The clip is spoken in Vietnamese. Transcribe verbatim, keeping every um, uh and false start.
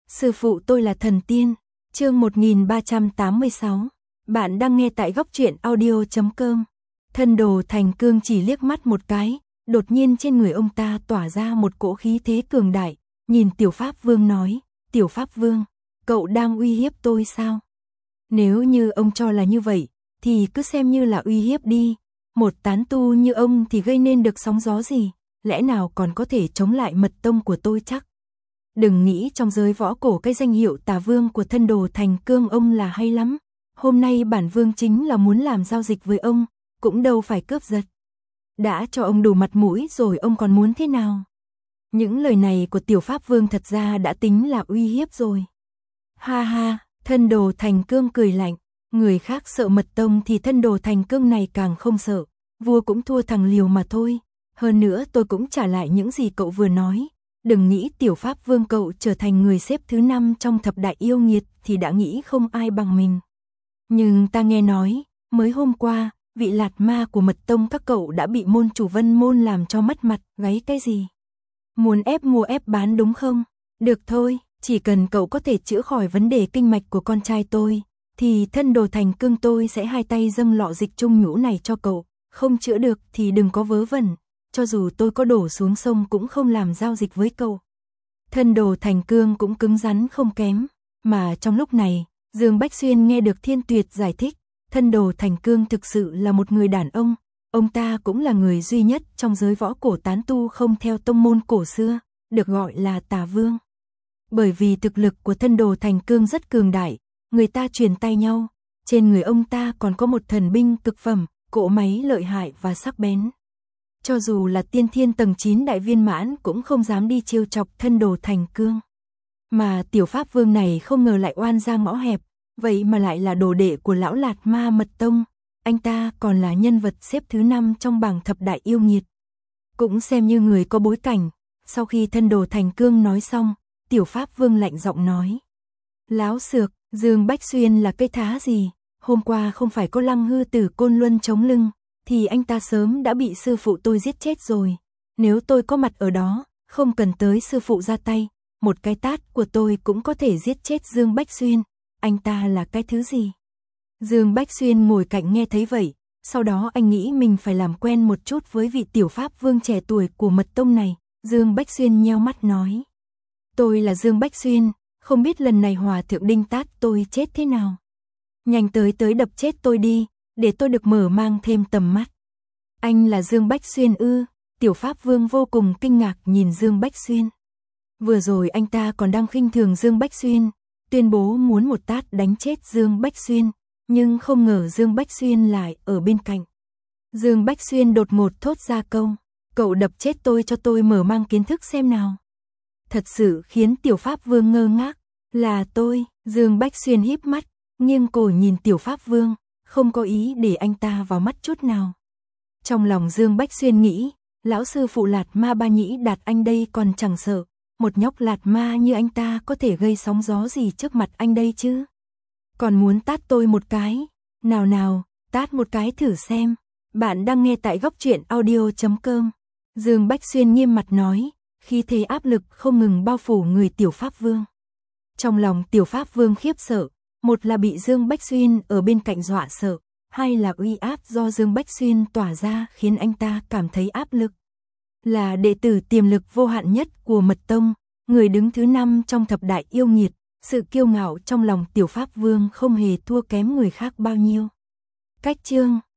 Sư phụ tôi là thần tiên. Chương một nghìn ba trăm tám mươi sáu. Bạn đang nghe tại góc truyện audio chấm com. Thân Đồ Thành Cương chỉ liếc mắt một cái, đột nhiên trên người ông ta tỏa ra một cỗ khí thế cường đại, nhìn Tiểu Pháp Vương nói, Tiểu Pháp Vương, cậu đang uy hiếp tôi sao? Nếu như ông cho là như vậy, thì cứ xem như là uy hiếp đi, một tán tu như ông thì gây nên được sóng gió gì, lẽ nào còn có thể chống lại mật tông của tôi chắc? Đừng nghĩ trong giới võ cổ cái danh hiệu Tà Vương của Thân Đồ Thành Cương ông là hay lắm, hôm nay bản vương chính là muốn làm giao dịch với ông, cũng đâu phải cướp giật. Đã cho ông đủ mặt mũi rồi ông còn muốn thế nào? Những lời này của Tiểu Pháp Vương thật ra đã tính là uy hiếp rồi. Ha ha, Thân Đồ Thành Cương cười lạnh, người khác sợ mật tông thì Thân Đồ Thành Cương này càng không sợ, vua cũng thua thằng liều mà thôi, hơn nữa tôi cũng trả lại những gì cậu vừa nói. Đừng nghĩ Tiểu Pháp Vương cậu trở thành người xếp thứ năm trong thập đại yêu nghiệt thì đã nghĩ không ai bằng mình. Nhưng ta nghe nói, mới hôm qua, vị lạt ma của mật tông các cậu đã bị môn chủ Vân Môn làm cho mất mặt, gáy cái gì? Muốn ép mua ép bán đúng không? Được thôi, chỉ cần cậu có thể chữa khỏi vấn đề kinh mạch của con trai tôi, thì Thân Đồ Thành Cương tôi sẽ hai tay dâng lọ dịch trung nhũ này cho cậu, không chữa được thì đừng có vớ vẩn. Cho dù tôi có đổ xuống sông cũng không làm giao dịch với cậu. Thân Đồ Thành Cương cũng cứng rắn không kém, mà trong lúc này, Dương Bách Xuyên nghe được Thiên Tuyệt giải thích, Thân Đồ Thành Cương thực sự là một người đàn ông, ông ta cũng là người duy nhất trong giới võ cổ tán tu không theo tông môn cổ xưa, được gọi là Tà Vương. Bởi vì thực lực của Thân Đồ Thành Cương rất cường đại, người ta truyền tay nhau, trên người ông ta còn có một thần binh cực phẩm, cỗ máy lợi hại và sắc bén. Cho dù là tiên thiên tầng chín đại viên mãn cũng không dám đi trêu chọc Thân Đồ Thành Cương. Mà Tiểu Pháp Vương này không ngờ lại oan ra ngõ hẹp, vậy mà lại là đồ đệ của lão Lạt Ma mật tông, anh ta còn là nhân vật xếp thứ năm trong bảng thập đại yêu nghiệt. Cũng xem như người có bối cảnh, sau khi Thân Đồ Thành Cương nói xong, Tiểu Pháp Vương lạnh giọng nói. Láo xược, Dương Bách Xuyên là cây thá gì, hôm qua không phải có Lăng Hư Tử Côn Luân chống lưng, thì anh ta sớm đã bị sư phụ tôi giết chết rồi. Nếu tôi có mặt ở đó, không cần tới sư phụ ra tay, một cái tát của tôi cũng có thể giết chết Dương Bách Xuyên. Anh ta là cái thứ gì? Dương Bách Xuyên ngồi cạnh nghe thấy vậy, sau đó anh nghĩ mình phải làm quen một chút với vị Tiểu Pháp Vương trẻ tuổi của mật tông này. Dương Bách Xuyên nheo mắt nói. Tôi là Dương Bách Xuyên, không biết lần này Hòa Thượng Đinh tát tôi chết thế nào. Nhanh tới tới đập chết tôi đi, để tôi được mở mang thêm tầm mắt. Anh là Dương Bách Xuyên ư? Tiểu Pháp Vương vô cùng kinh ngạc nhìn Dương Bách Xuyên. Vừa rồi anh ta còn đang khinh thường Dương Bách Xuyên, tuyên bố muốn một tát đánh chết Dương Bách Xuyên, nhưng không ngờ Dương Bách Xuyên lại ở bên cạnh. Dương Bách Xuyên đột ngột thốt ra câu, cậu đập chết tôi cho tôi mở mang kiến thức xem nào. Thật sự khiến Tiểu Pháp Vương ngơ ngác, là tôi. Dương Bách Xuyên híp mắt, nghiêng cổ nhìn Tiểu Pháp Vương, không có ý để anh ta vào mắt chút nào. Trong lòng Dương Bách Xuyên nghĩ, lão sư phụ Lạt Ma Ba Nhĩ Đạt anh đây còn chẳng sợ, một nhóc Lạt Ma như anh ta có thể gây sóng gió gì trước mặt anh đây chứ? Còn muốn tát tôi một cái, nào nào, tát một cái thử xem. Bạn đang nghe tại góc truyện audio chấm com. Dương Bách Xuyên nghiêm mặt nói, khi thế áp lực không ngừng bao phủ người Tiểu Pháp Vương. Trong lòng Tiểu Pháp Vương khiếp sợ, một là bị Dương Bách Xuyên ở bên cạnh dọa sợ, hai là uy áp do Dương Bách Xuyên tỏa ra khiến anh ta cảm thấy áp lực. Là đệ tử tiềm lực vô hạn nhất của mật tông, người đứng thứ năm trong thập đại yêu nghiệt, sự kiêu ngạo trong lòng Tiểu Pháp Vương không hề thua kém người khác bao nhiêu. Cách chương